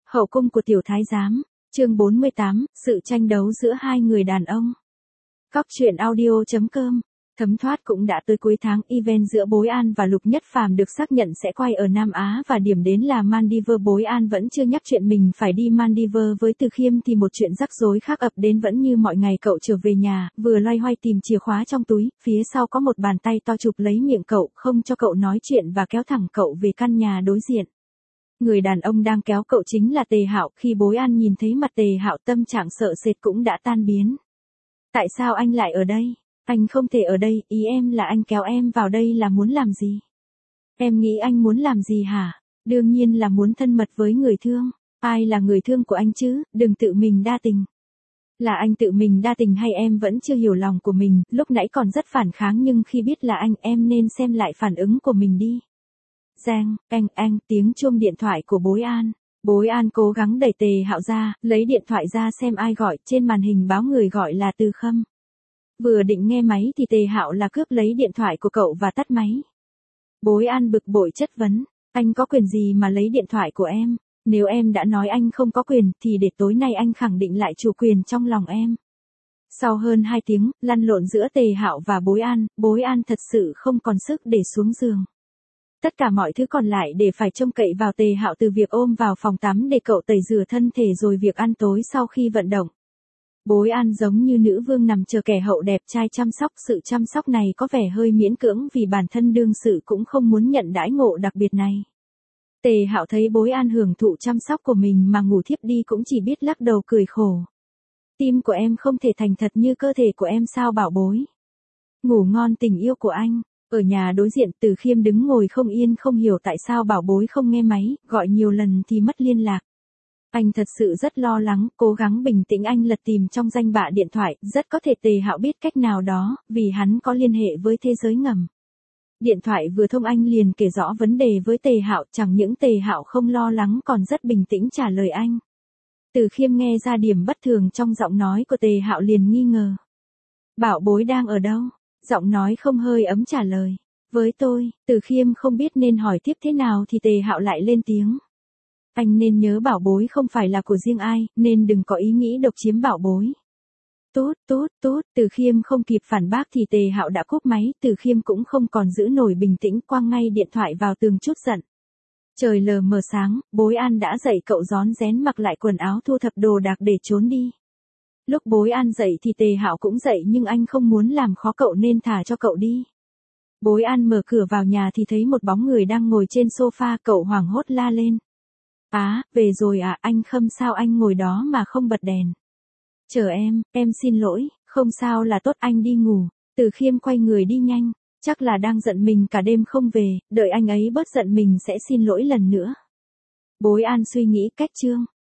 Hậu cung của tiểu thái giám, chương 48, sự tranh đấu giữa hai người đàn ông. Góc truyện audio.com. Thấm thoát cũng đã tới cuối tháng, event giữa Bối An và Lục Nhất Phàm được xác nhận sẽ quay ở Nam Á và điểm đến là Maldives. Bối An vẫn chưa nhắc chuyện mình phải đi Maldives với Từ Khiêm thì một chuyện rắc rối khác ập đến. Vẫn như mọi ngày, cậu trở về nhà, vừa loay hoay tìm chìa khóa trong túi, phía sau có một bàn tay to chụp lấy miệng cậu, không cho cậu nói chuyện và kéo thẳng cậu về căn nhà đối diện. Người đàn ông đang kéo cậu chính là Tề Hạo. Khi Bối An nhìn thấy mặt Tề Hạo, tâm trạng sợ sệt cũng đã tan biến. Tại sao anh lại ở đây? Anh không thể ở đây, ý em là anh kéo em vào đây là muốn làm gì? Em nghĩ anh muốn làm gì hả? Đương nhiên là muốn thân mật với người thương. Ai là người thương của anh chứ, đừng tự mình đa tình. Là anh tự mình đa tình hay em vẫn chưa hiểu lòng của mình? Lúc nãy còn rất phản kháng nhưng khi biết là anh, em nên xem lại phản ứng của mình đi. Giang, anh, tiếng chuông điện thoại của Bối An. Bối An cố gắng đẩy Tề Hạo ra, lấy điện thoại ra xem ai gọi, trên màn hình báo người gọi là Từ Khâm. Vừa định nghe máy thì Tề Hạo là cướp lấy điện thoại của cậu và tắt máy. Bối An bực bội chất vấn, anh có quyền gì mà lấy điện thoại của em? Nếu em đã nói anh không có quyền thì để tối nay anh khẳng định lại chủ quyền trong lòng em. Sau hơn 2 tiếng lăn lộn giữa Tề Hạo và Bối An thật sự không còn sức để xuống giường. Tất cả mọi thứ còn lại để phải trông cậy vào Tề Hạo, từ việc ôm vào phòng tắm để cậu tẩy rửa thân thể rồi việc ăn tối sau khi vận động. Bối An giống như nữ vương nằm chờ kẻ hậu đẹp trai chăm sóc. Sự chăm sóc này có vẻ hơi miễn cưỡng vì bản thân đương sự cũng không muốn nhận đãi ngộ đặc biệt này. Tề Hạo thấy Bối An hưởng thụ chăm sóc của mình mà ngủ thiếp đi cũng chỉ biết lắc đầu cười khổ. Tim của em không thể thành thật như cơ thể của em sao Bảo Bối? Ngủ ngon tình yêu của anh. Ở nhà đối diện, Từ Khiêm đứng ngồi không yên, không hiểu tại sao Bảo Bối không nghe máy, gọi nhiều lần thì mất liên lạc. Anh thật sự rất lo lắng, cố gắng bình tĩnh. Anh lật tìm trong danh bạ điện thoại, rất có thể Tề Hạo biết cách nào đó, vì hắn có liên hệ với thế giới ngầm. Điện thoại vừa thông anh liền kể rõ vấn đề với Tề Hạo, chẳng những Tề Hạo không lo lắng còn rất bình tĩnh trả lời anh. Từ Khiêm nghe ra điểm bất thường trong giọng nói của Tề Hạo liền nghi ngờ. Bảo Bối đang ở đâu? Giọng nói không hơi ấm trả lời. Với tôi. Từ Khiêm không biết nên hỏi tiếp thế nào thì Tề Hạo lại lên tiếng. Anh nên nhớ Bảo Bối không phải là của riêng ai, nên đừng có ý nghĩ độc chiếm Bảo Bối. Tốt, Từ Khiêm không kịp phản bác thì Tề Hạo đã cúp máy. Từ Khiêm cũng không còn giữ nổi bình tĩnh, quăng ngay điện thoại vào tường chút giận. Trời lờ mờ sáng, Bối An đã dậy, cậu rón rén mặc lại quần áo, thu thập đồ đạc để trốn đi. Lúc Bối An dậy thì Tề Hạo cũng dậy nhưng anh không muốn làm khó cậu nên thả cho cậu đi. Bối An mở cửa vào nhà thì thấy một bóng người đang ngồi trên sofa, cậu hoảng hốt la lên. Về rồi à, anh Khâm sao anh ngồi đó mà không bật đèn? Chờ em xin lỗi, không sao là tốt, anh đi ngủ. Từ Khiêm quay người đi nhanh, chắc là đang giận mình cả đêm không về, đợi anh ấy bớt giận mình sẽ xin lỗi lần nữa. Bối An suy nghĩ cách chương.